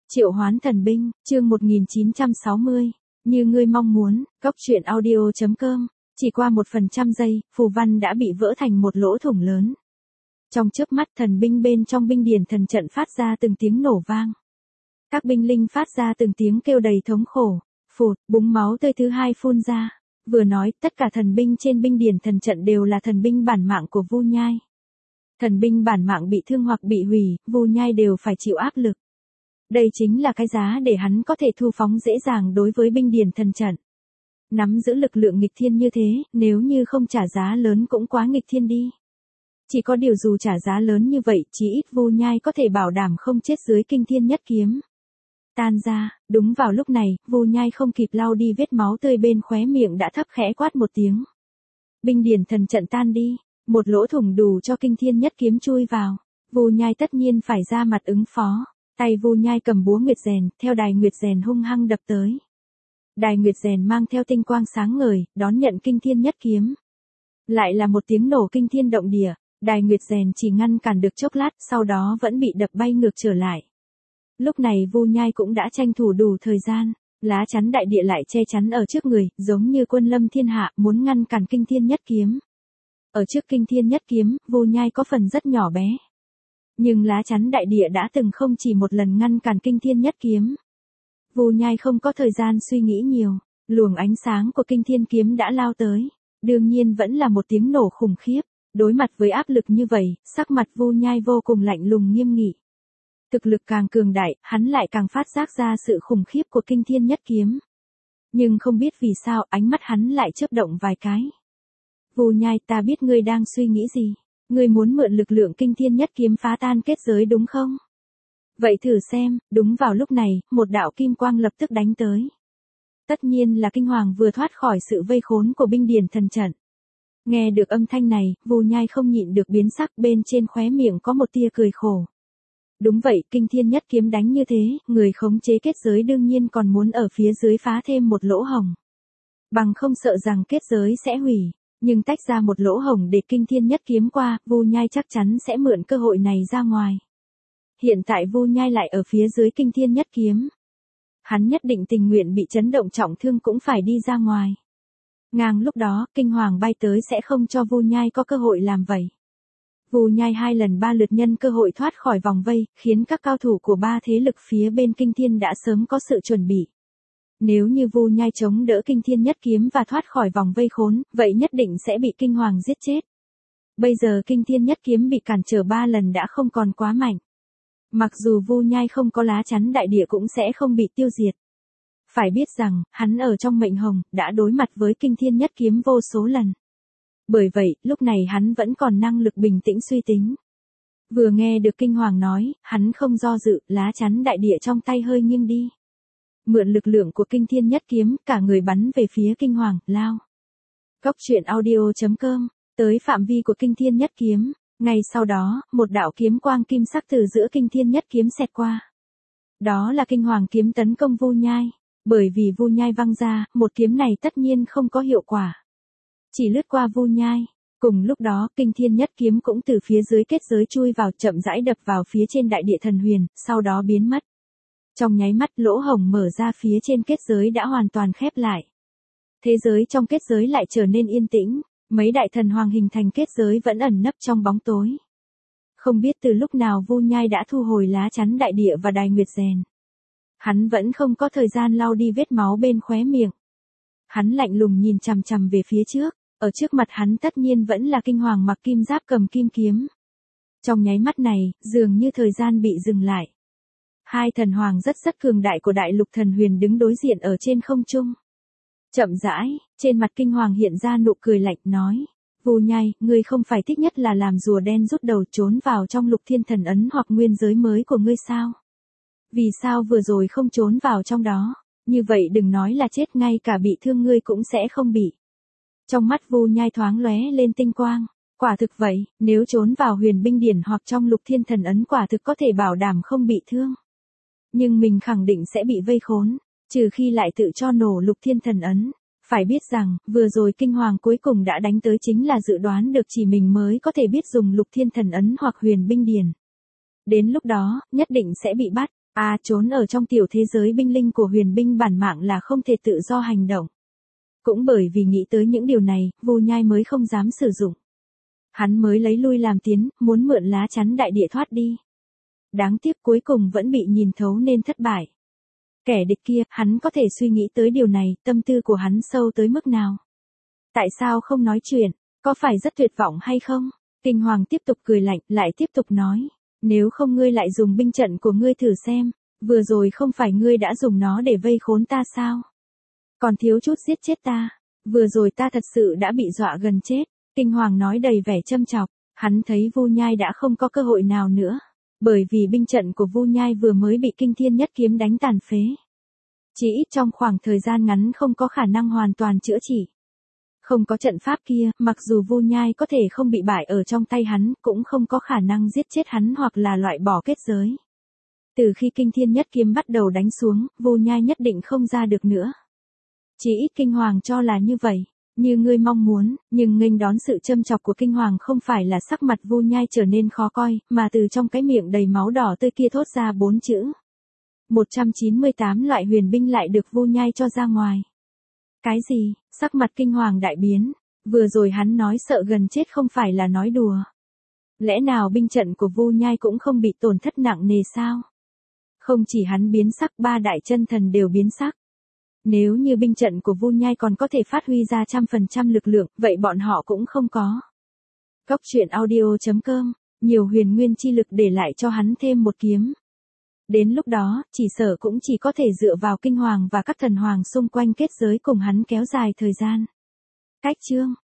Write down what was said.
Triệu hoán thần binh, chương 1960. Như ngươi mong muốn, cốc truyện audio.com. Chỉ qua 1% giây, phù văn đã bị vỡ thành một lỗ thủng lớn. Trong chớp mắt, thần binh bên trong binh điển thần trận phát ra từng tiếng nổ vang. Các binh linh phát ra từng tiếng kêu đầy thống khổ. Phụt, búng máu tươi thứ hai phun ra. Vừa nói, tất cả thần binh trên binh điển thần trận đều là thần binh bản mạng của Vu Nhai. Thần binh bản mạng bị thương hoặc bị hủy, Vu Nhai đều phải chịu áp lực. Đây chính là cái giá để hắn có thể thu phóng dễ dàng đối với binh điển thần trận. Nắm giữ lực lượng nghịch thiên như thế, nếu như không trả giá lớn cũng quá nghịch thiên đi. Chỉ có điều dù trả giá lớn như vậy, chí ít Vu Nhai có thể bảo đảm không chết dưới kinh thiên nhất kiếm. Tan ra, đúng vào lúc này, Vu Nhai không kịp lau đi vết máu tươi bên khóe miệng đã thấp khẽ quát một tiếng. Binh điển thần trận tan đi, một lỗ thủng đủ cho kinh thiên nhất kiếm chui vào. Vu Nhai tất nhiên phải ra mặt ứng phó. Tay Vu Nhai cầm búa nguyệt rèn, theo đài nguyệt rèn hung hăng đập tới. Đài nguyệt rèn mang theo tinh quang sáng ngời, đón nhận kinh thiên nhất kiếm. Lại là một tiếng nổ kinh thiên động địa, đài nguyệt rèn chỉ ngăn cản được chốc lát, sau đó vẫn bị đập bay ngược trở lại. Lúc này Vu Nhai cũng đã tranh thủ đủ thời gian, lá chắn đại địa lại che chắn ở trước người, giống như quân lâm thiên hạ muốn ngăn cản kinh thiên nhất kiếm. Ở trước kinh thiên nhất kiếm, Vu Nhai có phần rất nhỏ bé. Nhưng lá chắn đại địa đã từng không chỉ một lần ngăn cản kinh thiên nhất kiếm. Vu Nhai không có thời gian suy nghĩ nhiều, luồng ánh sáng của kinh thiên kiếm đã lao tới. Đương nhiên vẫn là một tiếng nổ khủng khiếp. Đối mặt với áp lực như vậy, sắc mặt Vu Nhai vô cùng lạnh lùng nghiêm nghị. Thực lực càng cường đại, hắn lại càng phát giác ra sự khủng khiếp của kinh thiên nhất kiếm. Nhưng không biết vì sao ánh mắt hắn lại chớp động vài cái. Vu Nhai, ta biết ngươi đang suy nghĩ gì. Ngươi muốn mượn lực lượng kinh thiên nhất kiếm phá tan kết giới đúng không? Vậy thử xem, đúng vào lúc này, một đạo kim quang lập tức đánh tới. Tất nhiên là kinh hoàng vừa thoát khỏi sự vây khốn của binh điển thần trận. Nghe được âm thanh này, Vu Nhai không nhịn được biến sắc, bên trên khóe miệng có một tia cười khổ. Đúng vậy, kinh thiên nhất kiếm đánh như thế, người khống chế kết giới đương nhiên còn muốn ở phía dưới phá thêm một lỗ hổng. Bằng không sợ rằng kết giới sẽ hủy. Nhưng tách ra một lỗ hổng để kinh thiên nhất kiếm qua, Vu Nhai chắc chắn sẽ mượn cơ hội này ra ngoài. Hiện tại Vu Nhai lại ở phía dưới kinh thiên nhất kiếm. Hắn nhất định tình nguyện bị chấn động trọng thương cũng phải đi ra ngoài. Ngang lúc đó, kinh hoàng bay tới sẽ không cho Vu Nhai có cơ hội làm vậy. Vu Nhai 2 lần 3 lượt nhân cơ hội thoát khỏi vòng vây, khiến các cao thủ của 3 thế lực phía bên kinh thiên đã sớm có sự chuẩn bị. Nếu như Vu Nhai chống đỡ kinh thiên nhất kiếm và thoát khỏi vòng vây khốn, vậy nhất định sẽ bị kinh hoàng giết chết. Bây giờ kinh thiên nhất kiếm bị cản trở 3 lần đã không còn quá mạnh. Mặc dù Vu Nhai không có lá chắn đại địa cũng sẽ không bị tiêu diệt. Phải biết rằng, hắn ở trong mệnh hồng, đã đối mặt với kinh thiên nhất kiếm vô số lần. Bởi vậy, lúc này hắn vẫn còn năng lực bình tĩnh suy tính. Vừa nghe được kinh hoàng nói, hắn không do dự, lá chắn đại địa trong tay hơi nghiêng đi. Mượn lực lượng của kinh thiên nhất kiếm, cả người bắn về phía kinh hoàng, lao. Cốc truyện audio.com, tới phạm vi của kinh thiên nhất kiếm. Ngay sau đó, một đạo kiếm quang kim sắc từ giữa kinh thiên nhất kiếm xẹt qua. Đó là kinh hoàng kiếm tấn công Vu Nhai. Bởi vì Vu Nhai văng ra, một kiếm này tất nhiên không có hiệu quả. Chỉ lướt qua Vu Nhai. Cùng lúc đó, kinh thiên nhất kiếm cũng từ phía dưới kết giới chui vào, chậm rãi đập vào phía trên đại địa thần huyền, sau đó biến mất. Trong nháy mắt, lỗ hổng mở ra phía trên kết giới đã hoàn toàn khép lại. Thế giới trong kết giới lại trở nên yên tĩnh, mấy đại thần hoàng hình thành kết giới vẫn ẩn nấp trong bóng tối. Không biết từ lúc nào Vu Nhai đã thu hồi lá chắn đại địa và đài nguyệt rèn. Hắn vẫn không có thời gian lau đi vết máu bên khóe miệng. Hắn lạnh lùng nhìn chằm chằm về phía trước, ở trước mặt hắn tất nhiên vẫn là kinh hoàng mặc kim giáp cầm kim kiếm. Trong nháy mắt này, dường như thời gian bị dừng lại. 2 thần hoàng rất cường đại của đại lục thần huyền đứng đối diện ở trên không trung. Chậm rãi, trên mặt kinh hoàng hiện ra nụ cười lạnh nói. Vu Nhai, ngươi không phải thích nhất là làm rùa đen rút đầu trốn vào trong lục thiên thần ấn hoặc nguyên giới mới của ngươi sao? Vì sao vừa rồi không trốn vào trong đó? Như vậy đừng nói là chết, ngay cả bị thương ngươi cũng sẽ không bị. Trong mắt Vu Nhai thoáng lóe lên tinh quang. Quả thực vậy, nếu trốn vào huyền binh điển hoặc trong lục thiên thần ấn quả thực có thể bảo đảm không bị thương. Nhưng mình khẳng định sẽ bị vây khốn, trừ khi lại tự cho nổ lục thiên thần ấn. Phải biết rằng, vừa rồi kinh hoàng cuối cùng đã đánh tới chính là dự đoán được chỉ mình mới có thể biết dùng lục thiên thần ấn hoặc huyền binh điển. Đến lúc đó, nhất định sẽ bị bắt. Trốn ở trong tiểu thế giới binh linh của huyền binh bản mạng là không thể tự do hành động. Cũng bởi vì nghĩ tới những điều này, Vu Nhai mới không dám sử dụng. Hắn mới lấy lui làm tiến, muốn mượn lá chắn đại địa thoát đi. Đáng tiếc cuối cùng vẫn bị nhìn thấu nên thất bại. Kẻ địch kia, hắn có thể suy nghĩ tới điều này, tâm tư của hắn sâu tới mức nào. Tại sao không nói chuyện, có phải rất tuyệt vọng hay không? Kinh Hoàng tiếp tục cười lạnh, lại tiếp tục nói. Nếu không ngươi lại dùng binh trận của ngươi thử xem, vừa rồi không phải ngươi đã dùng nó để vây khốn ta sao? Còn thiếu chút giết chết ta, vừa rồi ta thật sự đã bị dọa gần chết. Kinh Hoàng nói đầy vẻ châm chọc, hắn thấy Vu Nhai đã không có cơ hội nào nữa, bởi vì binh trận của Vu Nhai vừa mới bị Kinh Thiên Nhất Kiếm đánh tàn phế. Chỉ ít trong khoảng thời gian ngắn không có khả năng hoàn toàn chữa trị. Không có trận pháp kia, mặc dù Vu Nhai có thể không bị bại ở trong tay hắn, cũng không có khả năng giết chết hắn hoặc là loại bỏ kết giới. Từ khi Kinh Thiên Nhất Kiếm bắt đầu đánh xuống, Vu Nhai nhất định không ra được nữa. Chỉ ít Kinh Hoàng cho là như vậy, như ngươi mong muốn, nhưng nghênh đón sự châm chọc của Kinh Hoàng không phải là sắc mặt Vu Nhai trở nên khó coi, mà từ trong cái miệng đầy máu đỏ tươi kia thốt ra 4 chữ. 198 loại huyền binh lại được Vu Nhai cho ra ngoài. Cái gì? Sắc mặt Kinh Hoàng đại biến, vừa rồi hắn nói sợ gần chết không phải là nói đùa. Lẽ nào binh trận của Vu Nhai cũng không bị tổn thất nặng nề sao? Không chỉ hắn biến sắc, 3 đại chân thần đều biến sắc. Nếu như binh trận của Vu Nhai còn có thể phát huy ra 100% lực lượng, vậy bọn họ cũng không có. Cốc truyện audio.com, nhiều huyền nguyên chi lực để lại cho hắn thêm một kiếm. Đến lúc đó, chỉ sợ cũng chỉ có thể dựa vào Kinh Hoàng và các thần hoàng xung quanh kết giới cùng hắn kéo dài thời gian. Cách chương